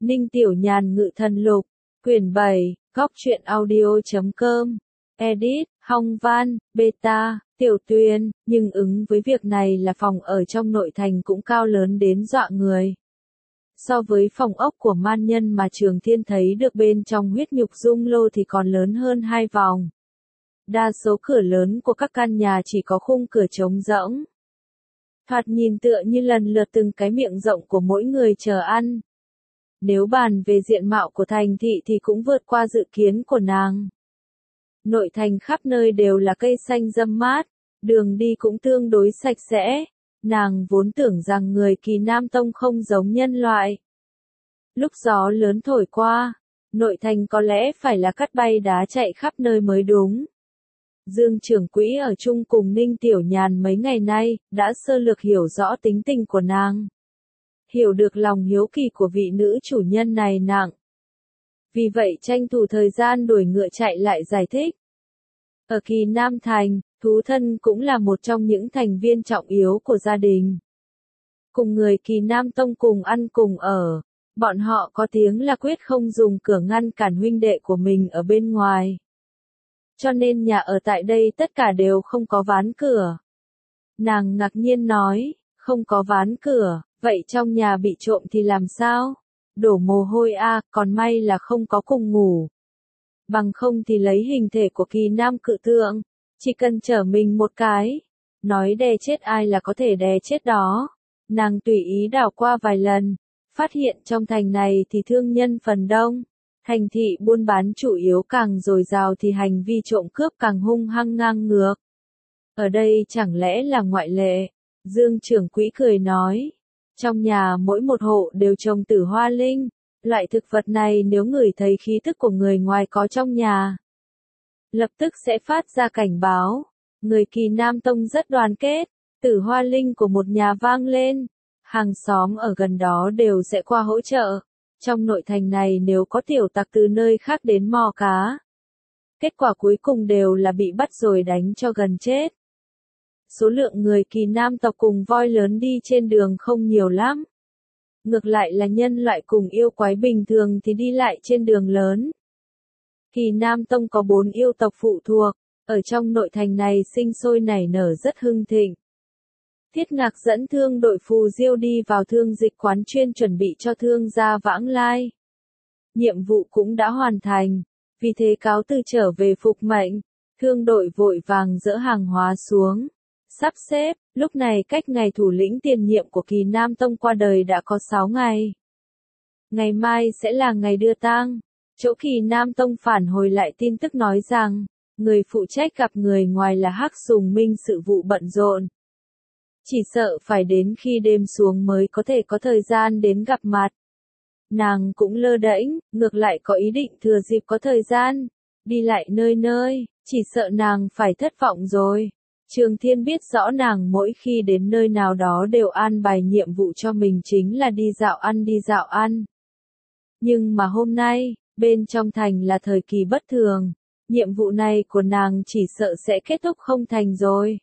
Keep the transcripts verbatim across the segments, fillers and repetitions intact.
Ninh Tiểu Nhàn Ngự Thần Lục, quyển bảy, góc truyện audio.com, edit, Hong Văn, beta, Tiểu Tuyền, nhưng ứng với việc này là phòng ở trong nội thành cũng cao lớn đến dọa người. So với phòng ốc của man nhân mà Trường Thiên thấy được bên trong huyết nhục dung lô thì còn lớn hơn hai vòng. Đa số cửa lớn của các căn nhà chỉ có khung cửa trống rỗng. Thoạt nhìn tựa như lần lượt từng cái miệng rộng của mỗi người chờ ăn. Nếu bàn về diện mạo của thành thị thì cũng vượt qua dự kiến của nàng. Nội thành khắp nơi đều là cây xanh râm mát, đường đi cũng tương đối sạch sẽ. Nàng vốn tưởng rằng người Kỳ Nam Tông không giống nhân loại. Lúc gió lớn thổi qua, nội thành có lẽ phải là cát bay đá chạy khắp nơi mới đúng. Dương trưởng quỹ ở chung cùng Ninh Tiểu Nhàn mấy ngày nay, đã sơ lược hiểu rõ tính tình của nàng. Hiểu được lòng hiếu kỳ của vị nữ chủ nhân này nặng. Vì vậy tranh thủ thời gian đuổi ngựa chạy lại giải thích. Ở Kỳ Nam Thành, thú thân cũng là một trong những thành viên trọng yếu của gia đình. Cùng người Kỳ Nam Tông cùng ăn cùng ở, bọn họ có tiếng là quyết không dùng cửa ngăn cản huynh đệ của mình ở bên ngoài. Cho nên nhà ở tại đây tất cả đều không có ván cửa. Nàng ngạc nhiên nói, không có ván cửa, vậy trong nhà bị trộm thì làm sao? Đổ mồ hôi a, à, còn may là không có cùng ngủ. Bằng không thì lấy hình thể của Kỳ Nam cự tượng, chỉ cần trở mình một cái, nói đè chết ai là có thể đè chết đó. Nàng tùy ý đảo qua vài lần, phát hiện trong thành này thì thương nhân phần đông. Thành thị buôn bán chủ yếu càng dồi dào thì hành vi trộm cướp càng hung hăng ngang ngược. Ở đây chẳng lẽ là ngoại lệ? Dương trưởng quỹ cười nói. Trong nhà mỗi một hộ đều trồng tử hoa linh. Loại thực vật này nếu ngửi thấy khí tức của người ngoài có trong nhà, lập tức sẽ phát ra cảnh báo. Người Kỳ Nam Tông rất đoàn kết. Tử hoa linh của một nhà vang lên. Hàng xóm ở gần đó đều sẽ qua hỗ trợ. Trong nội thành này nếu có tiểu tặc từ nơi khác đến mò cá, kết quả cuối cùng đều là bị bắt rồi đánh cho gần chết. Số lượng người Kỳ Nam tộc cùng voi lớn đi trên đường không nhiều lắm. Ngược lại là nhân loại cùng yêu quái bình thường thì đi lại trên đường lớn. Kỳ Nam Tông có bốn yêu tộc phụ thuộc, ở trong nội thành này sinh sôi nảy nở rất hưng thịnh. Thiết Ngạc dẫn thương đội phù diêu đi vào thương dịch quán chuyên chuẩn bị cho thương gia vãng lai. Nhiệm vụ cũng đã hoàn thành, vì thế cáo từ trở về phục mệnh, thương đội vội vàng dỡ hàng hóa xuống, sắp xếp, lúc này cách ngày thủ lĩnh tiền nhiệm của Kỳ Nam Tông qua đời đã có sáu ngày. Ngày mai sẽ là ngày đưa tang, chỗ Kỳ Nam Tông phản hồi lại tin tức nói rằng, người phụ trách gặp người ngoài là Hắc Sùng Minh sự vụ bận rộn. Chỉ sợ phải đến khi đêm xuống mới có thể có thời gian đến gặp mặt. Nàng cũng lơ đễnh, ngược lại có ý định thừa dịp có thời gian, đi lại nơi nơi, chỉ sợ nàng phải thất vọng rồi. Trường Thiên biết rõ nàng mỗi khi đến nơi nào đó đều an bài nhiệm vụ cho mình chính là đi dạo ăn đi dạo ăn. Nhưng mà hôm nay, bên trong thành là thời kỳ bất thường, nhiệm vụ này của nàng chỉ sợ sẽ kết thúc không thành rồi.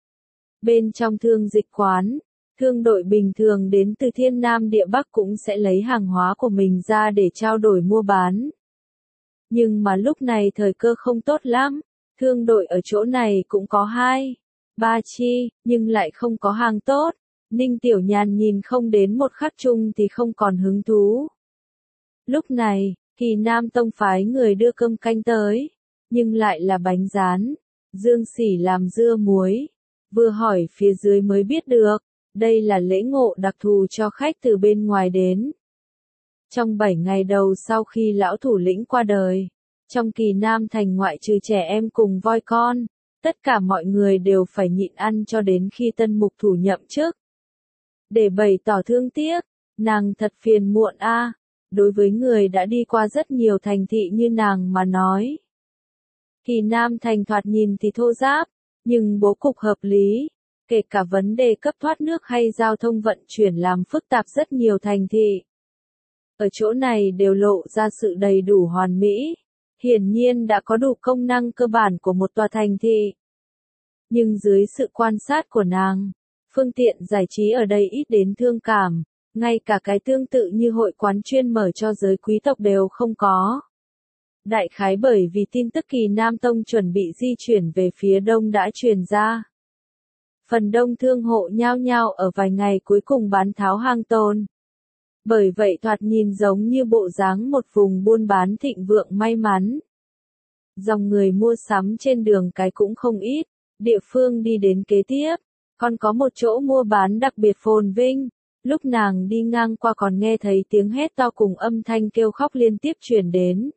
Bên trong thương dịch quán, thương đội bình thường đến từ thiên nam địa bắc cũng sẽ lấy hàng hóa của mình ra để trao đổi mua bán. Nhưng mà lúc này thời cơ không tốt lắm, thương đội ở chỗ này cũng có hai, ba chi, nhưng lại không có hàng tốt. Ninh Tiểu Nhàn nhìn không đến một khắc chung thì không còn hứng thú. Lúc này, Kỳ Nam Tông phái người đưa cơm canh tới, nhưng lại là bánh rán, dương sỉ làm dưa muối. Vừa hỏi phía dưới mới biết được, đây là lễ ngộ đặc thù cho khách từ bên ngoài đến. Trong bảy ngày đầu sau khi lão thủ lĩnh qua đời, trong Kỳ Nam Thành ngoại trừ trẻ em cùng voi con, tất cả mọi người đều phải nhịn ăn cho đến khi tân mục thủ nhậm chức. Để bày tỏ thương tiếc, nàng thật phiền muộn a, đối với người đã đi qua rất nhiều thành thị như nàng mà nói. Kỳ Nam Thành thoạt nhìn thì thô ráp, nhưng bố cục hợp lý, kể cả vấn đề cấp thoát nước hay giao thông vận chuyển làm phức tạp rất nhiều thành thị. Ở chỗ này đều lộ ra sự đầy đủ hoàn mỹ, hiển nhiên đã có đủ công năng cơ bản của một tòa thành thị. Nhưng dưới sự quan sát của nàng, phương tiện giải trí ở đây ít đến thương cảm, ngay cả cái tương tự như hội quán chuyên mở cho giới quý tộc đều không có. Đại khái bởi vì tin tức Kỳ Nam Tông chuẩn bị di chuyển về phía đông đã truyền ra. Phần đông thương hộ nhao nhao ở vài ngày cuối cùng bán tháo hang tồn. Bởi vậy thoạt nhìn giống như bộ dáng một vùng buôn bán thịnh vượng may mắn. Dòng người mua sắm trên đường cái cũng không ít, địa phương đi đến kế tiếp, còn có một chỗ mua bán đặc biệt phồn vinh, lúc nàng đi ngang qua còn nghe thấy tiếng hét to cùng âm thanh kêu khóc liên tiếp truyền đến.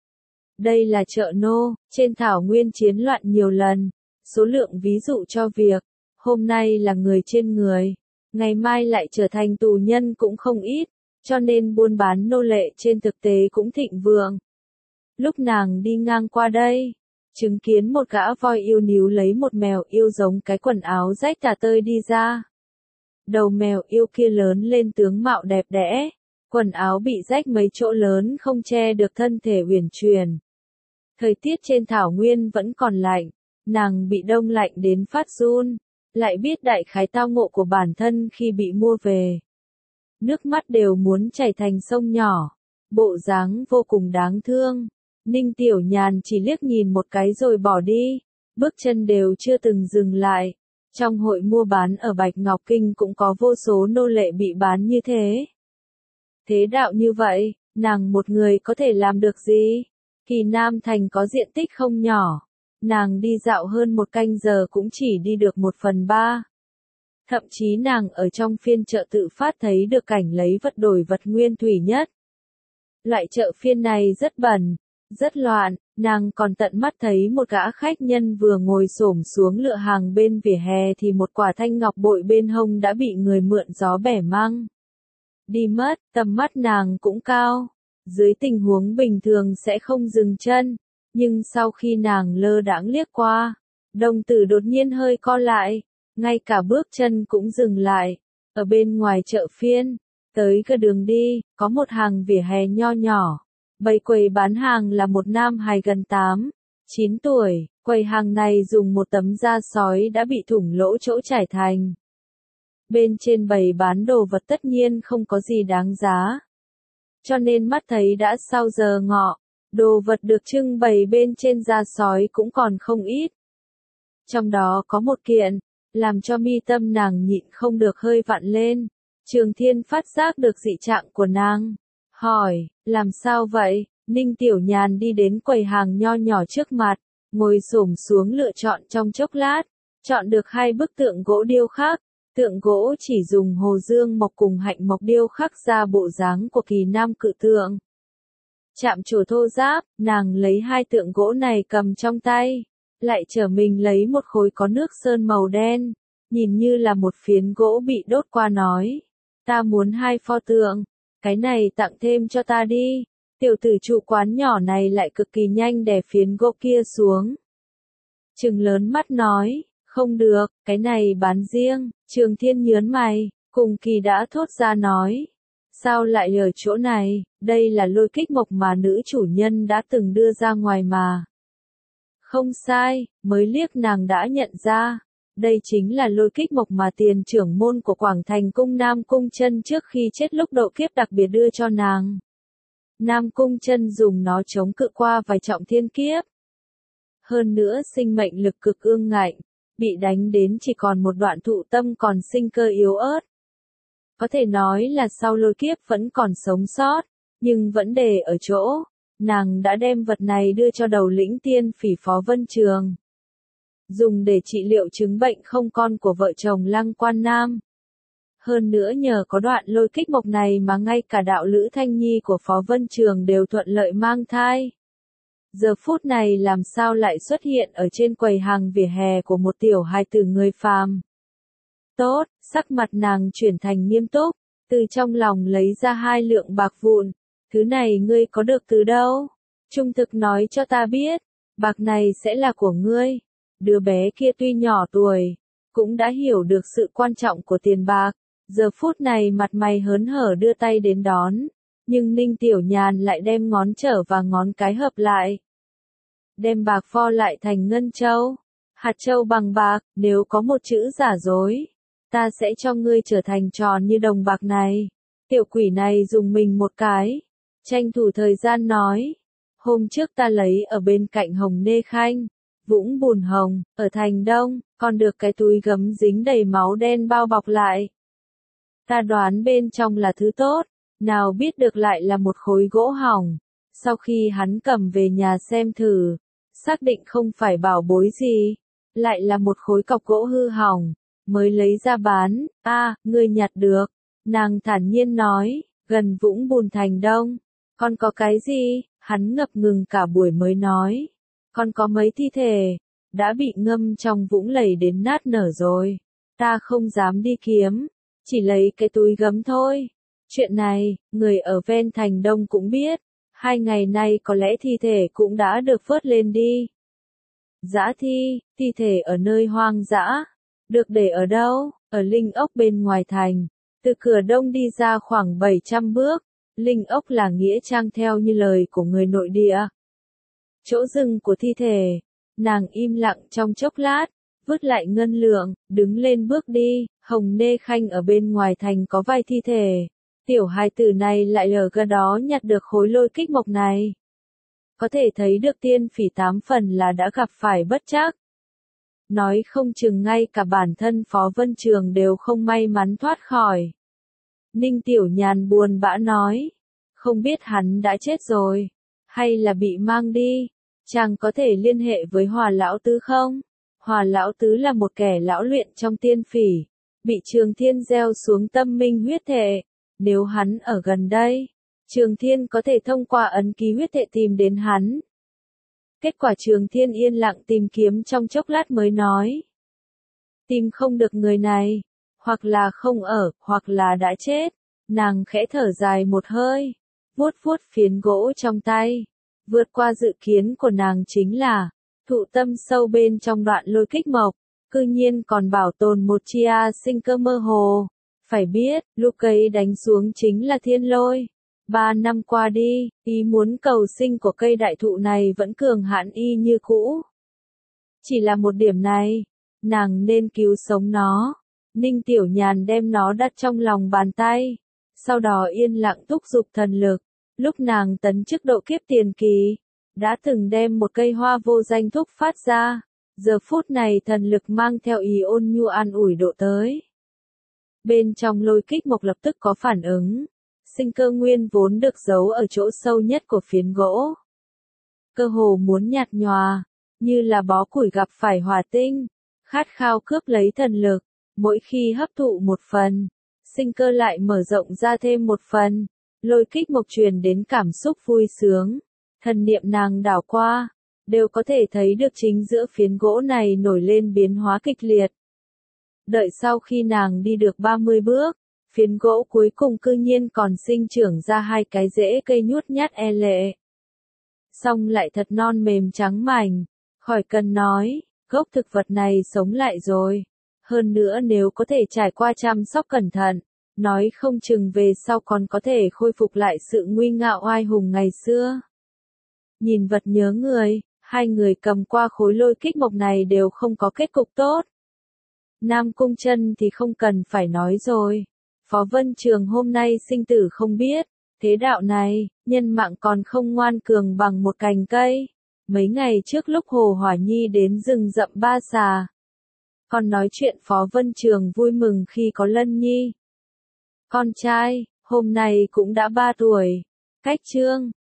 Đây là chợ nô, trên thảo nguyên chiến loạn nhiều lần, số lượng ví dụ cho việc, hôm nay là người trên người, ngày mai lại trở thành tù nhân cũng không ít, cho nên buôn bán nô lệ trên thực tế cũng thịnh vượng. Lúc nàng đi ngang qua đây, chứng kiến một gã voi yêu níu lấy một mèo yêu giống cái quần áo rách tả tơi đi ra. Đầu mèo yêu kia lớn lên tướng mạo đẹp đẽ, quần áo bị rách mấy chỗ lớn không che được thân thể uyển chuyển. Thời tiết trên thảo nguyên vẫn còn lạnh, nàng bị đông lạnh đến phát run, lại biết đại khái tao ngộ của bản thân khi bị mua về. Nước mắt đều muốn chảy thành sông nhỏ, bộ dáng vô cùng đáng thương. Ninh Tiểu Nhàn chỉ liếc nhìn một cái rồi bỏ đi, bước chân đều chưa từng dừng lại. Trong hội mua bán ở Bạch Ngọc Kinh cũng có vô số nô lệ bị bán như thế. Thế đạo như vậy, nàng một người có thể làm được gì? Kỳ Nam Thành có diện tích không nhỏ, nàng đi dạo hơn một canh giờ cũng chỉ đi được một phần ba. Thậm chí nàng ở trong phiên chợ tự phát thấy được cảnh lấy vật đổi vật nguyên thủy nhất. Loại chợ phiên này rất bẩn, rất loạn, nàng còn tận mắt thấy một gã khách nhân vừa ngồi xổm xuống lựa hàng bên vỉa hè thì một quả thanh ngọc bội bên hông đã bị người mượn gió bẻ măng. Đi mất, tầm mắt nàng cũng cao, dưới tình huống bình thường sẽ không dừng chân, nhưng sau khi nàng lơ đãng liếc qua, đồng tử đột nhiên hơi co lại, ngay cả bước chân cũng dừng lại, ở bên ngoài chợ phiên, tới cái đường đi, có một hàng vỉa hè nho nhỏ. Bày quầy bán hàng là một nam hài gần tám, chín tuổi, quầy hàng này dùng một tấm da sói đã bị thủng lỗ chỗ trải thành. Bên trên bày bán đồ vật tất nhiên không có gì đáng giá. Cho nên mắt thấy đã sau giờ ngọ, đồ vật được trưng bày bên trên da sói cũng còn không ít. Trong đó có một kiện, làm cho mi tâm nàng nhịn không được hơi vặn lên. Trường Thiên phát giác được dị trạng của nàng. Hỏi, làm sao vậy? Ninh Tiểu Nhàn đi đến quầy hàng nho nhỏ trước mặt, ngồi xổm xuống lựa chọn trong chốc lát, chọn được hai bức tượng gỗ điêu khắc. Tượng gỗ chỉ dùng hồ dương mộc cùng hạnh mộc điêu khắc ra bộ dáng của Kỳ Nam cự tượng. Chạm trổ thô ráp, nàng lấy hai tượng gỗ này cầm trong tay, lại trở mình lấy một khối có nước sơn màu đen, nhìn như là một phiến gỗ bị đốt qua nói. Ta muốn hai pho tượng. Cái này tặng thêm cho ta đi. Tiểu tử trụ quán nhỏ này lại cực kỳ nhanh đè phiến gỗ kia xuống. Trừng lớn mắt nói, không được, cái này bán riêng. Trường Thiên nhớn mày, cùng Kỳ đã thốt ra nói. Sao lại ở chỗ này, đây là lôi kích mộc mà nữ chủ nhân đã từng đưa ra ngoài mà. Không sai, mới liếc nàng đã nhận ra. Đây chính là lôi kích mộc mà tiền trưởng môn của Quảng Thành Cung Nam Cung Chân trước khi chết lúc độ kiếp đặc biệt đưa cho nàng. Nam Cung Chân dùng nó chống cự qua vài trọng thiên kiếp. Hơn nữa sinh mệnh lực cực ương ngạnh, bị đánh đến chỉ còn một đoạn thụ tâm còn sinh cơ yếu ớt. Có thể nói là sau lôi kiếp vẫn còn sống sót, nhưng vấn đề ở chỗ, nàng đã đem vật này đưa cho đầu lĩnh tiên phỉ Phó Vân Trường. Dùng để trị liệu chứng bệnh không con của vợ chồng Lăng Quan Nam. Hơn nữa nhờ có đoạn lôi kích mộc này mà ngay cả đạo lữ Thanh Nhi của Phó Vân Trường đều thuận lợi mang thai. Giờ phút này làm sao lại xuất hiện ở trên quầy hàng vỉa hè của một tiểu hài tử người phàm. Tốt, sắc mặt nàng chuyển thành nghiêm túc, từ trong lòng lấy ra hai lượng bạc vụn. Thứ này ngươi có được từ đâu? Trung thực nói cho ta biết, bạc này sẽ là của ngươi. Đứa bé kia tuy nhỏ tuổi, cũng đã hiểu được sự quan trọng của tiền bạc, giờ phút này mặt mày hớn hở đưa tay đến đón, nhưng Ninh Tiểu Nhàn lại đem ngón trỏ và ngón cái hợp lại. Đem bạc pho lại thành ngân châu, hạt châu bằng bạc, nếu có một chữ giả dối, ta sẽ cho ngươi trở thành tròn như đồng bạc này. Tiểu quỷ này dùng mình một cái, tranh thủ thời gian nói. Hôm trước ta lấy ở bên cạnh Hồng Nê Khanh, Vũng Bùn Hồng, ở thành Đông, còn được cái túi gấm dính đầy máu đen bao bọc lại. Ta đoán bên trong là thứ tốt, nào biết được lại là một khối gỗ hỏng. Sau khi hắn cầm về nhà xem thử, xác định không phải bảo bối gì, lại là một khối cọc gỗ hư hỏng, mới lấy ra bán. A, à, ngươi nhặt được. Nàng thản nhiên nói, gần Vũng Bùn thành Đông. Còn có cái gì? Hắn ngập ngừng cả buổi mới nói. Còn có mấy thi thể, đã bị ngâm trong vũng lầy đến nát nở rồi. Ta không dám đi kiếm, chỉ lấy cái túi gấm thôi. Chuyện này, người ở ven thành Đông cũng biết. Hai ngày nay có lẽ thi thể cũng đã được vớt lên đi. Dã thi, thi thể ở nơi hoang dã. Được để ở đâu? Ở linh ốc bên ngoài thành. Từ cửa đông đi ra khoảng bảy trăm bước. Linh ốc là nghĩa trang theo như lời của người nội địa. Chỗ dừng của thi thể. Nàng im lặng trong chốc lát, vứt lại ngân lượng, đứng lên bước đi. Hồng Nê Khanh ở bên ngoài thành có vài thi thể. Tiểu hài tử này lại ở gần đó nhặt được khối lôi kích mộc này. Có thể thấy được tiên phỉ tám phần là đã gặp phải bất trắc. Nói không chừng ngay cả bản thân Phó Vân Trường đều không may mắn thoát khỏi. Ninh Tiểu Nhàn buồn bã nói, không biết hắn đã chết rồi, hay là bị mang đi, chàng có thể liên hệ với Hòa Lão Tứ không? Hòa Lão Tứ là một kẻ lão luyện trong tiên phỉ, bị Trường Thiên gieo xuống tâm minh huyết thệ, nếu hắn ở gần đây, Trường Thiên có thể thông qua ấn ký huyết thệ tìm đến hắn. Kết quả Trường Thiên yên lặng tìm kiếm trong chốc lát mới nói. Tìm không được người này, hoặc là không ở, hoặc là đã chết. Nàng khẽ thở dài một hơi, vuốt vuốt phiến gỗ trong tay. Vượt qua dự kiến của nàng chính là, thụ tâm sâu bên trong đoạn lôi kích mộc, cư nhiên còn bảo tồn một chia sinh cơ mơ hồ. Phải biết, lúc cây đánh xuống chính là thiên lôi. Ba năm qua đi, ý muốn cầu sinh của cây đại thụ này vẫn cường hãn y như cũ. Chỉ là một điểm này, nàng nên cứu sống nó. Ninh Tiểu Nhàn đem nó đặt trong lòng bàn tay, sau đó yên lặng thúc giục thần lực. Lúc nàng tấn chức độ kiếp tiền kỳ, đã từng đem một cây hoa vô danh thúc phát ra. Giờ phút này thần lực mang theo ý ôn nhu an ủi độ tới. Bên trong lôi kích mộc lập tức có phản ứng. Sinh cơ nguyên vốn được giấu ở chỗ sâu nhất của phiến gỗ. Cơ hồ muốn nhạt nhòa, như là bó củi gặp phải hỏa tinh, khát khao cướp lấy thần lực, mỗi khi hấp thụ một phần, sinh cơ lại mở rộng ra thêm một phần, lôi kích mộc truyền đến cảm xúc vui sướng, thần niệm nàng đảo qua, đều có thể thấy được chính giữa phiến gỗ này nổi lên biến hóa kịch liệt. Đợi sau khi nàng đi được ba mươi bước, phiến gỗ cuối cùng cư nhiên còn sinh trưởng ra hai cái rễ cây nhút nhát e lệ. Xong lại thật non mềm trắng mảnh, khỏi cần nói, gốc thực vật này sống lại rồi. Hơn nữa nếu có thể trải qua chăm sóc cẩn thận, nói không chừng về sau còn có thể khôi phục lại sự nguy ngạo oai hùng ngày xưa. Nhìn vật nhớ người, hai người cầm qua khối lôi kích mộc này đều không có kết cục tốt. Nam Cung Chân thì không cần phải nói rồi. Phó Vân Trường hôm nay sinh tử không biết, thế đạo này, nhân mạng còn không ngoan cường bằng một cành cây. Mấy ngày trước lúc Hồ Hỏa Nhi đến rừng rậm Ba Xà, còn nói chuyện Phó Vân Trường vui mừng khi có Lân Nhi. Con trai, hôm nay cũng đã ba tuổi. Cách chương